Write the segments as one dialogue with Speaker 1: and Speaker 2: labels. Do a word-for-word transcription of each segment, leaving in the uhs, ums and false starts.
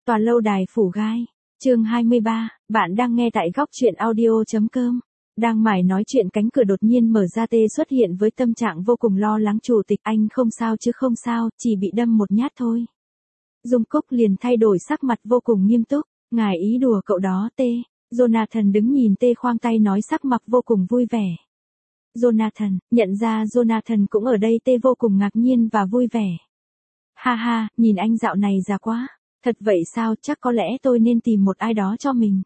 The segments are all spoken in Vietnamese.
Speaker 1: Tòa lâu đài phủ gai. Chương hai mươi ba, bạn đang nghe tại góc truyện audio.com. Đang mải nói chuyện cánh cửa đột nhiên mở ra, Tê xuất hiện với tâm trạng vô cùng lo lắng. Chủ tịch, anh không sao chứ? Không sao, chỉ bị đâm một nhát thôi. Dung Cúc liền thay đổi sắc mặt vô cùng nghiêm túc. Ngài ý đùa cậu đó Tê. Jonathan đứng nhìn Tê khoang tay nói, sắc mặt vô cùng vui vẻ. Jonathan, nhận ra Jonathan cũng ở đây, Tê vô cùng ngạc nhiên và vui vẻ. Ha ha, nhìn anh dạo này già quá. Thật vậy sao? Chắc có lẽ tôi nên tìm một ai đó cho mình.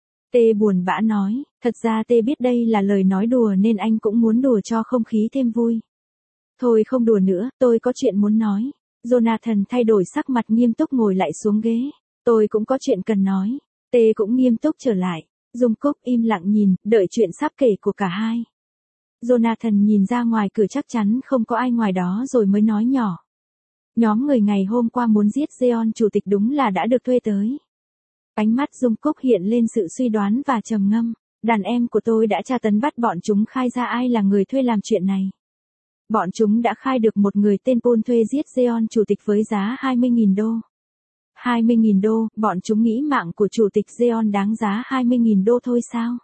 Speaker 1: Tê buồn bã nói, thật ra Tê biết đây là lời nói đùa nên anh cũng muốn đùa cho không khí thêm vui. Thôi không đùa nữa, tôi có chuyện muốn nói. Jonathan thay đổi sắc mặt nghiêm túc ngồi lại xuống ghế. Tôi cũng có chuyện cần nói. Tê cũng nghiêm túc trở lại. Dung Cúc im lặng nhìn, đợi chuyện sắp kể của cả hai. Jonathan nhìn ra ngoài cửa, chắc chắn không có ai ngoài đó rồi mới nói nhỏ. Nhóm người ngày hôm qua muốn giết Jeon chủ tịch đúng là đã được thuê tới. Ánh mắt Dung Cúc hiện lên sự suy đoán và trầm ngâm. Đàn em của tôi đã tra tấn bắt bọn chúng khai ra ai là người thuê làm chuyện này. Bọn chúng đã khai được một người tên Paul thuê giết Jeon chủ tịch với giá hai mươi nghìn đô. hai mươi nghìn đô, bọn chúng nghĩ mạng của chủ tịch Jeon đáng giá hai mươi nghìn đô thôi sao?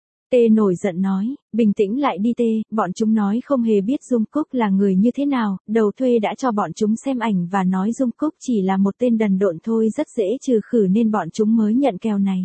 Speaker 1: Tê nổi giận nói, bình tĩnh lại đi Tê, bọn chúng nói không hề biết Dung Cúc là người như thế nào, đầu thuê đã cho bọn chúng xem ảnh và nói Dung Cúc chỉ là một tên đần độn thôi, rất dễ trừ khử nên bọn chúng mới nhận kèo này.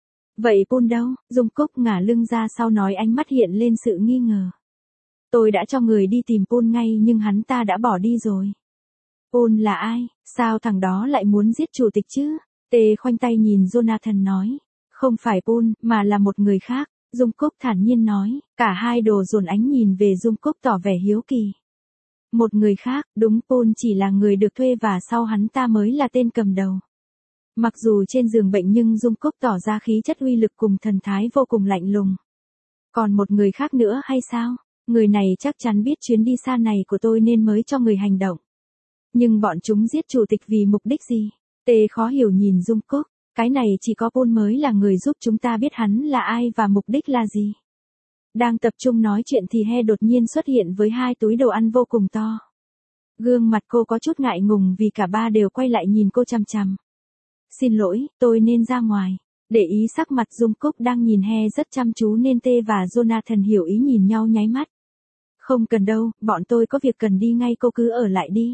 Speaker 1: Vậy Paul đâu? Dung Cúc ngả lưng ra sau nói, ánh mắt hiện lên sự nghi ngờ. Tôi đã cho người đi tìm Paul ngay nhưng hắn ta đã bỏ đi rồi. Paul là ai? Sao thằng đó lại muốn giết chủ tịch chứ? Tê khoanh tay nhìn Jonathan nói, không phải Paul mà là một người khác. Dung Cúc thản nhiên nói, cả hai đồ dồn ánh nhìn về Dung Cúc tỏ vẻ hiếu kỳ. Một người khác, đúng, Paul chỉ là người được thuê và sau hắn ta mới là tên cầm đầu. Mặc dù trên giường bệnh nhưng Dung Cúc tỏ ra khí chất uy lực cùng thần thái vô cùng lạnh lùng. Còn một người khác nữa hay sao? Người này chắc chắn biết chuyến đi xa này của tôi nên mới cho người hành động. Nhưng bọn chúng giết chủ tịch vì mục đích gì? Tê khó hiểu nhìn Dung Cúc. Cái này chỉ có Paul mới là người giúp chúng ta biết hắn là ai và mục đích là gì. Đang tập trung nói chuyện thì He đột nhiên xuất hiện với hai túi đồ ăn vô cùng to. Gương mặt cô có chút ngại ngùng vì cả ba đều quay lại nhìn cô chằm chằm. Xin lỗi, tôi nên ra ngoài. Để ý sắc mặt Dung Cúc đang nhìn He rất chăm chú nên Tê và Jonathan hiểu ý nhìn nhau nháy mắt. Không cần đâu, bọn tôi có việc cần đi ngay, cô cứ ở lại đi.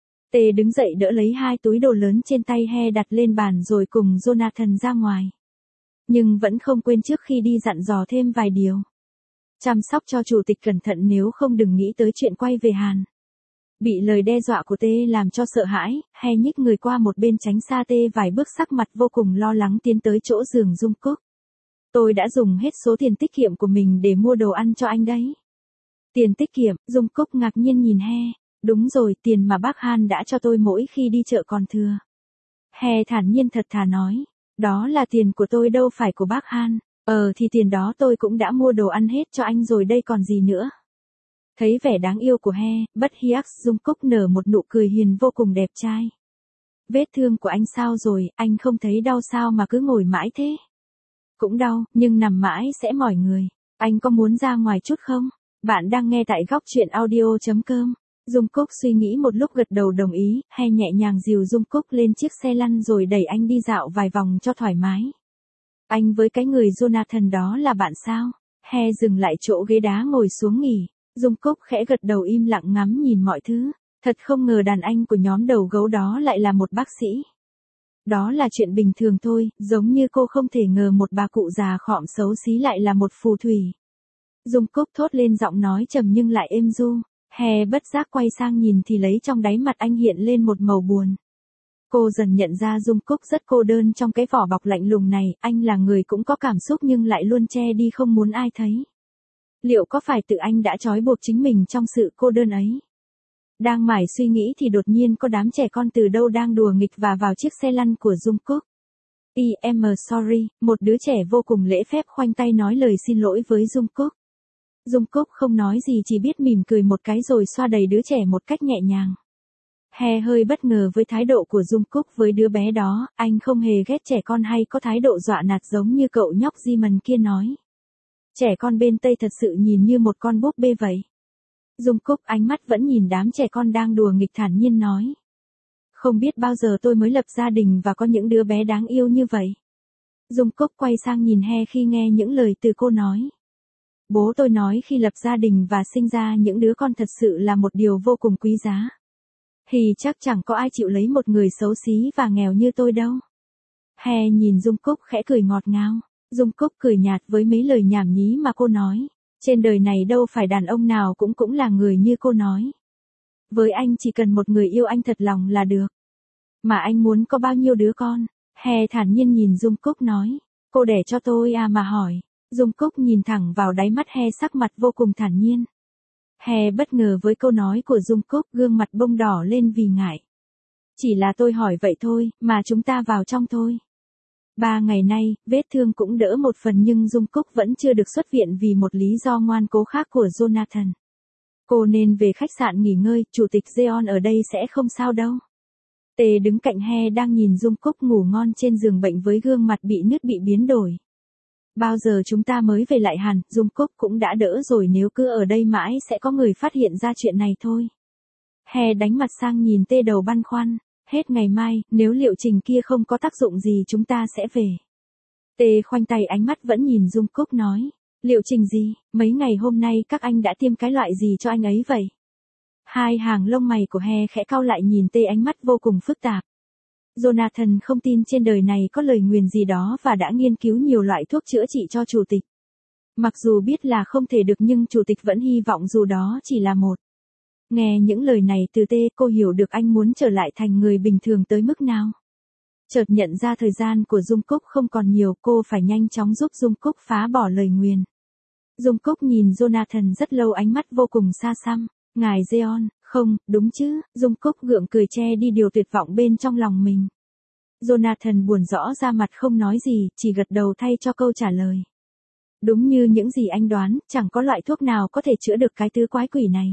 Speaker 1: Tê đứng dậy đỡ lấy hai túi đồ lớn trên tay He đặt lên bàn rồi cùng Jonathan ra ngoài. Nhưng vẫn không quên trước khi đi dặn dò thêm vài điều. Chăm sóc cho chủ tịch cẩn thận, nếu không đừng nghĩ tới chuyện quay về Hàn. Bị lời đe dọa của Tê làm cho sợ hãi, He nhích người qua một bên tránh xa Tê vài bước, sắc mặt vô cùng lo lắng tiến tới chỗ giường Dung Cúc. Tôi đã dùng hết số tiền tiết kiệm của mình để mua đồ ăn cho anh đấy. Tiền tiết kiệm? Dung Cúc ngạc nhiên nhìn He. Đúng rồi, tiền mà bác Han đã cho tôi mỗi khi đi chợ còn thừa. He thản nhiên thật thà nói, đó là tiền của tôi đâu phải của bác Han. Ờ thì tiền đó tôi cũng đã mua đồ ăn hết cho anh rồi đây còn gì nữa. Thấy vẻ đáng yêu của He, bất hiắc Dung Cúc nở một nụ cười hiền vô cùng đẹp trai. Vết thương của anh sao rồi, anh không thấy đau sao mà cứ ngồi mãi thế? Cũng đau, nhưng nằm mãi sẽ mỏi người. Anh có muốn ra ngoài chút không? Bạn đang nghe tại góc truyện audio.com. Dung Cúc suy nghĩ một lúc gật đầu đồng ý, He nhẹ nhàng dìu Dung Cúc lên chiếc xe lăn rồi đẩy anh đi dạo vài vòng cho thoải mái. Anh với cái người Jonathan đó là bạn sao? He dừng lại chỗ ghế đá ngồi xuống nghỉ. Dung Cúc khẽ gật đầu im lặng ngắm nhìn mọi thứ. Thật không ngờ đàn anh của nhóm đầu gấu đó lại là một bác sĩ. Đó là chuyện bình thường thôi, giống như cô không thể ngờ một bà cụ già khọm xấu xí lại là một phù thủy. Dung Cúc thốt lên giọng nói trầm nhưng lại êm ru. He bất giác quay sang nhìn thì lấy trong đáy mặt anh hiện lên một màu buồn. Cô dần nhận ra Dung Cúc rất cô đơn trong cái vỏ bọc lạnh lùng này, anh là người cũng có cảm xúc nhưng lại luôn che đi không muốn ai thấy. Liệu có phải tự anh đã trói buộc chính mình trong sự cô đơn ấy? Đang mải suy nghĩ thì đột nhiên có đám trẻ con từ đâu đang đùa nghịch và vào chiếc xe lăn của Dung Cúc. I'm sorry, một đứa trẻ vô cùng lễ phép khoanh tay nói lời xin lỗi với Dung Cúc. Dung Cúc không nói gì chỉ biết mỉm cười một cái rồi xoa đầy đứa trẻ một cách nhẹ nhàng. He hơi bất ngờ với thái độ của Dung Cúc với đứa bé đó, anh không hề ghét trẻ con hay có thái độ dọa nạt giống như cậu nhóc Simon kia nói. Trẻ con bên Tây thật sự nhìn như một con búp bê vậy. Dung Cúc ánh mắt vẫn nhìn đám trẻ con đang đùa nghịch thản nhiên nói. Không biết bao giờ tôi mới lập gia đình và có những đứa bé đáng yêu như vậy. Dung Cúc quay sang nhìn He khi nghe những lời từ cô nói. Bố tôi nói khi lập gia đình và sinh ra những đứa con thật sự là một điều vô cùng quý giá. Thì chắc chẳng có ai chịu lấy một người xấu xí và nghèo như tôi đâu. He nhìn Dung Cúc khẽ cười ngọt ngào. Dung Cúc cười nhạt với mấy lời nhảm nhí mà cô nói. Trên đời này đâu phải đàn ông nào cũng cũng là người như cô nói. Với anh chỉ cần một người yêu anh thật lòng là được. Mà anh muốn có bao nhiêu đứa con? He thản nhiên nhìn Dung Cúc nói. Cô đẻ cho tôi à mà hỏi. Dung Cúc nhìn thẳng vào đáy mắt He, sắc mặt vô cùng thản nhiên. He bất ngờ với câu nói của Dung Cúc, gương mặt bông đỏ lên vì ngại. Chỉ là tôi hỏi vậy thôi, mà chúng ta vào trong thôi. Ba ngày nay, vết thương cũng đỡ một phần nhưng Dung Cúc vẫn chưa được xuất viện vì một lý do ngoan cố khác của Jonathan. Cô nên về khách sạn nghỉ ngơi, Chủ tịch Jeon ở đây sẽ không sao đâu. Tê đứng cạnh He đang nhìn Dung Cúc ngủ ngon trên giường bệnh với gương mặt bị nứt bị biến đổi. Bao giờ chúng ta mới về lại Hàn, Dung Cúc cũng đã đỡ rồi, nếu cứ ở đây mãi sẽ có người phát hiện ra chuyện này thôi. He đánh mặt sang nhìn Tê đầu băn khoăn. Hết ngày mai, nếu liệu trình kia không có tác dụng gì chúng ta sẽ về. Tê khoanh tay, ánh mắt vẫn nhìn Dung Cúc nói. Liệu trình gì, mấy ngày hôm nay các anh đã tiêm cái loại gì cho anh ấy vậy? Hai hàng lông mày của He khẽ cau lại nhìn Tê, ánh mắt vô cùng phức tạp. Jonathan không tin trên đời này có lời nguyền gì đó và đã nghiên cứu nhiều loại thuốc chữa trị cho chủ tịch. Mặc dù biết là không thể được nhưng chủ tịch vẫn hy vọng dù đó chỉ là một. Nghe những lời này từ Tê, cô hiểu được anh muốn trở lại thành người bình thường tới mức nào. Chợt nhận ra thời gian của Dung Cúc không còn nhiều, cô phải nhanh chóng giúp Dung Cúc phá bỏ lời nguyền. Dung Cúc nhìn Jonathan rất lâu, ánh mắt vô cùng xa xăm. Ngài Jeon, không, đúng chứ, Dung Cúc gượng cười che đi điều tuyệt vọng bên trong lòng mình. Jonathan buồn rõ ra mặt không nói gì, chỉ gật đầu thay cho câu trả lời. Đúng như những gì anh đoán, chẳng có loại thuốc nào có thể chữa được cái thứ quái quỷ này.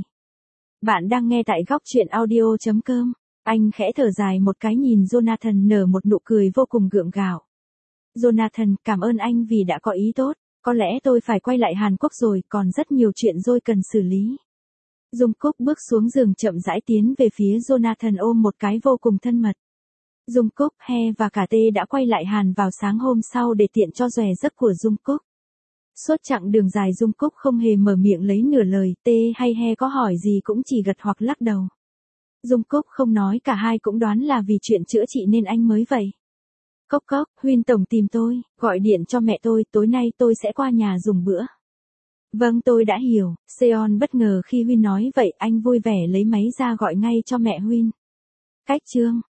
Speaker 1: Bạn đang nghe tại góc truyện audio chấm com. Anh khẽ thở dài một cái nhìn Jonathan nở một nụ cười vô cùng gượng gạo. Jonathan, cảm ơn anh vì đã có ý tốt. Có lẽ tôi phải quay lại Hàn Quốc rồi, còn rất nhiều chuyện tôi cần xử lý. Dung Cúc bước xuống giường chậm rãi tiến về phía Jonathan, ôm một cái vô cùng thân mật. Dung Cúc, He và cả Tê đã quay lại Hàn vào sáng hôm sau để tiện cho dòe giấc của Dung Cúc. Suốt chặng đường dài Dung Cúc không hề mở miệng lấy nửa lời, Tê hay He có hỏi gì cũng chỉ gật hoặc lắc đầu. Dung Cúc không nói, cả hai cũng đoán là vì chuyện chữa trị nên anh mới vậy. Cốc cốc, Huyên tổng tìm tôi, gọi điện cho mẹ tôi, tối nay tôi sẽ qua nhà dùng bữa. Vâng, tôi đã hiểu. Seon bất ngờ khi Huyên nói vậy, anh vui vẻ lấy máy ra gọi ngay cho mẹ Huyên. Cách chương